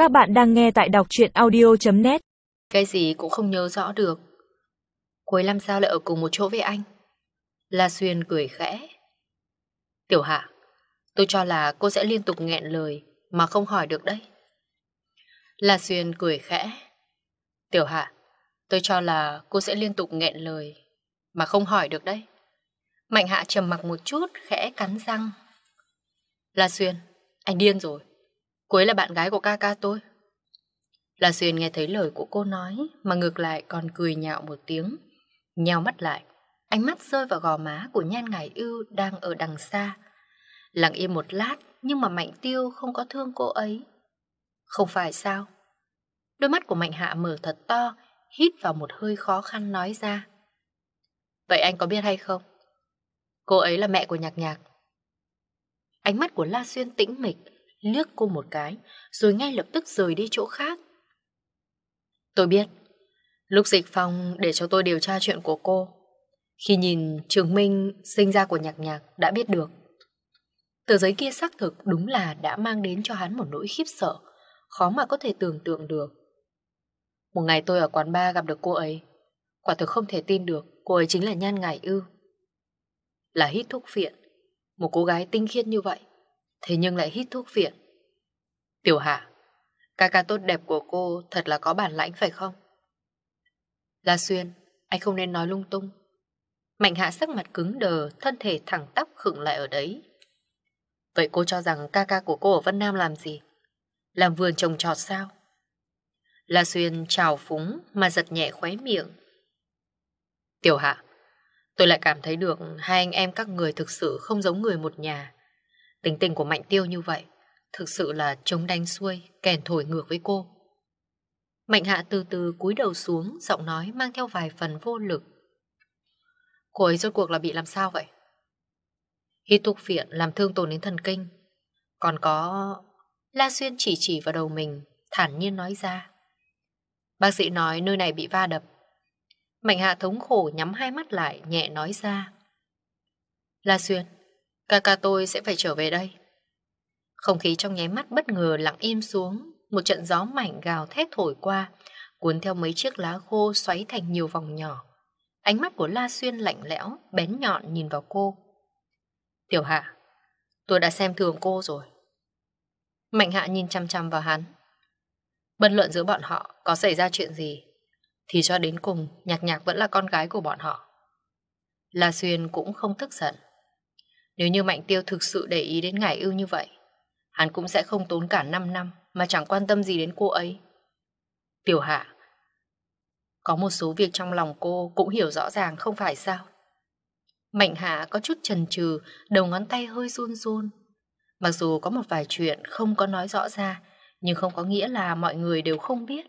Các bạn đang nghe tại đọc truyện audio.net. Cái gì cũng không nhớ rõ được. Cô ấy làm sao lại ở cùng một chỗ với anh? La Xuyên cười khẽ. Tiểu Hạ, tôi cho là cô sẽ liên tục nghẹn lời mà không hỏi được đấy. La Xuyên cười khẽ. Tiểu Hạ, tôi cho là cô sẽ liên tục nghẹn lời mà không hỏi được đấy. Mạnh Hạ trầm mặc một chút, khẽ cắn răng. La Xuyên, anh điên rồi. Cô ấy là bạn gái của ca ca tôi. La Xuyên nghe thấy lời của cô nói mà ngược lại còn cười nhạo một tiếng. Nheo mắt lại, ánh mắt rơi vào gò má của Nhan Ngải Ưu đang ở đằng xa. Lặng im một lát, nhưng mà Mạnh Tiêu không có thương cô ấy. Không phải sao? Đôi mắt của Mạnh Hạ mở thật to, hít vào một hơi khó khăn nói ra. Vậy anh có biết hay không? Cô ấy là mẹ của Nhạc Nhạc. Ánh mắt của La Xuyên tĩnh mịch, liếc cô một cái, rồi ngay lập tức rời đi chỗ khác. Tôi biết. Lúc Dịch Phong để cho tôi điều tra chuyện của cô, khi nhìn chứng minh sinh ra của Nhạc Nhạc đã biết được. Tờ giấy kia xác thực đúng là đã mang đến cho hắn một nỗi khiếp sợ, khó mà có thể tưởng tượng được. Một ngày tôi ở quán bar gặp được cô ấy, quả thực không thể tin được cô ấy chính là Nhan Ngải Ưu. Là hít thuốc phiện, một cô gái tinh khiết như vậy, thế nhưng lại hít thuốc phiện. Tiểu Hạ, ca ca tốt đẹp của cô thật là có bản lãnh phải không? La Xuyên, anh không nên nói lung tung. Mạnh Hạ sắc mặt cứng đờ, thân thể thẳng tắp khựng lại ở đấy. Vậy cô cho rằng ca ca của cô ở Vân Nam làm gì? Làm vườn trồng trọt sao? La Xuyên trào phúng mà giật nhẹ khóe miệng. Tiểu Hạ, tôi lại cảm thấy được hai anh em các người thực sự không giống người một nhà. Tính tình của Mạnh Tiêu như vậy, thực sự là chống đánh xuôi, kèn thổi ngược với cô. Mạnh Hạ từ từ cúi đầu xuống, giọng nói mang theo vài phần vô lực. Cô ấy rốt cuộc là bị làm sao vậy? Hít thuốc phiện làm thương tổn đến thần kinh. Còn có... La Xuyên chỉ vào đầu mình, thản nhiên nói ra. Bác sĩ nói nơi này bị va đập. Mạnh Hạ thống khổ nhắm hai mắt lại, nhẹ nói ra. La Xuyên, ca ca tôi sẽ phải trở về đây. Không khí trong nháy mắt bất ngờ lặng im xuống. Một trận gió mạnh gào thét thổi qua, cuốn theo mấy chiếc lá khô xoáy thành nhiều vòng nhỏ. Ánh mắt của La Xuyên lạnh lẽo, bén nhọn nhìn vào cô. Tiểu Hạ, tôi đã xem thường cô rồi. Mạnh Hạ nhìn chăm chăm vào hắn. Bất luận giữa bọn họ có xảy ra chuyện gì, thì cho đến cùng Nhạc Nhạc vẫn là con gái của bọn họ. La Xuyên cũng không tức giận. Nếu như Mạnh Tiêu thực sự để ý đến Ngải Ưu như vậy, hắn cũng sẽ không tốn cả 5 năm mà chẳng quan tâm gì đến cô ấy. Tiểu Hạ, có một số việc trong lòng cô cũng hiểu rõ ràng không phải sao? Mạnh Hạ có chút chần chừ, đầu ngón tay hơi run run. Mặc dù có một vài chuyện không có nói rõ ra, nhưng không có nghĩa là mọi người đều không biết.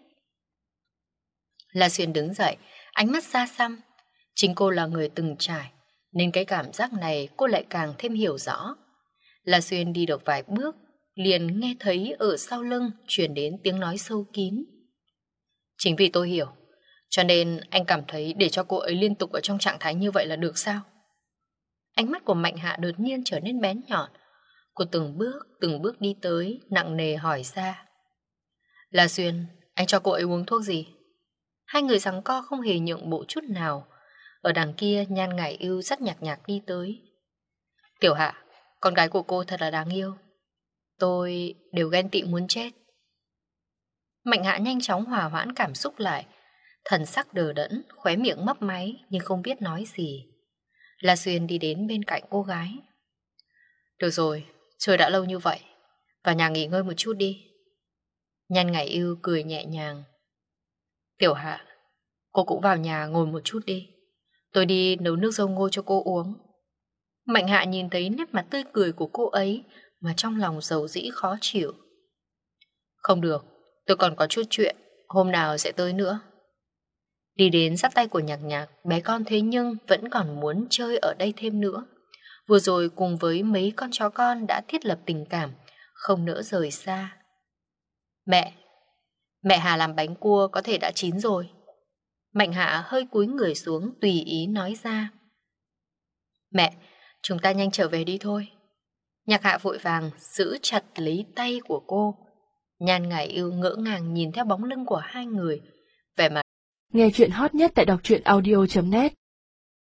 La Xuyên đứng dậy, ánh mắt xa xăm. Chính cô là người từng trải, nên cái cảm giác này cô lại càng thêm hiểu rõ. La Xuyên đi được vài bước, liền nghe thấy ở sau lưng truyền đến tiếng nói sâu kín. Chính vì tôi hiểu, cho nên anh cảm thấy để cho cô ấy liên tục ở trong trạng thái như vậy là được sao? Ánh mắt của Mạnh Hạ đột nhiên trở nên bén nhọn. Cô từng bước đi tới, nặng nề hỏi ra. La Xuyên, anh cho cô ấy uống thuốc gì? Hai người giằng co không hề nhượng bộ chút nào. Ở đằng kia Nhan Ngải Ưu dắt Nhạc Nhạc đi tới. Tiểu Hạ, con gái của cô thật là đáng yêu. Tôi đều ghen tị muốn chết. Mạnh Hạ nhanh chóng hòa hoãn cảm xúc lại. Thần sắc đờ đẫn, khóe miệng mấp máy nhưng không biết nói gì. La Xuyên đi đến bên cạnh cô gái. Được rồi, trời đã lâu như vậy, vào nhà nghỉ ngơi một chút đi. Nhan Ngải Ưu cười nhẹ nhàng. Tiểu Hạ, cô cũng vào nhà ngồi một chút đi. Tôi đi nấu nước dâu ngô cho cô uống. Mạnh Hạ nhìn thấy nét mặt tươi cười của cô ấy mà trong lòng dầu dĩ khó chịu. Không được, tôi còn có chút chuyện, hôm nào sẽ tới nữa. Đi đến dắt tay của Nhạc Nhạc, bé con thế nhưng vẫn còn muốn chơi ở đây thêm nữa. Vừa rồi cùng với mấy con chó con đã thiết lập tình cảm, không nỡ rời xa. Mẹ Hà làm bánh cua có thể đã chín rồi. Mạnh Hạ hơi cúi người xuống tùy ý nói ra. Mẹ, chúng ta nhanh trở về đi thôi. Nhạc Hạ vội vàng giữ chặt lấy tay của cô. Nhan Ngải Ưu ngỡ ngàng nhìn theo bóng lưng của hai người, vẻ mặt. Nghe chuyện hot nhất tại đọc truyện audio.net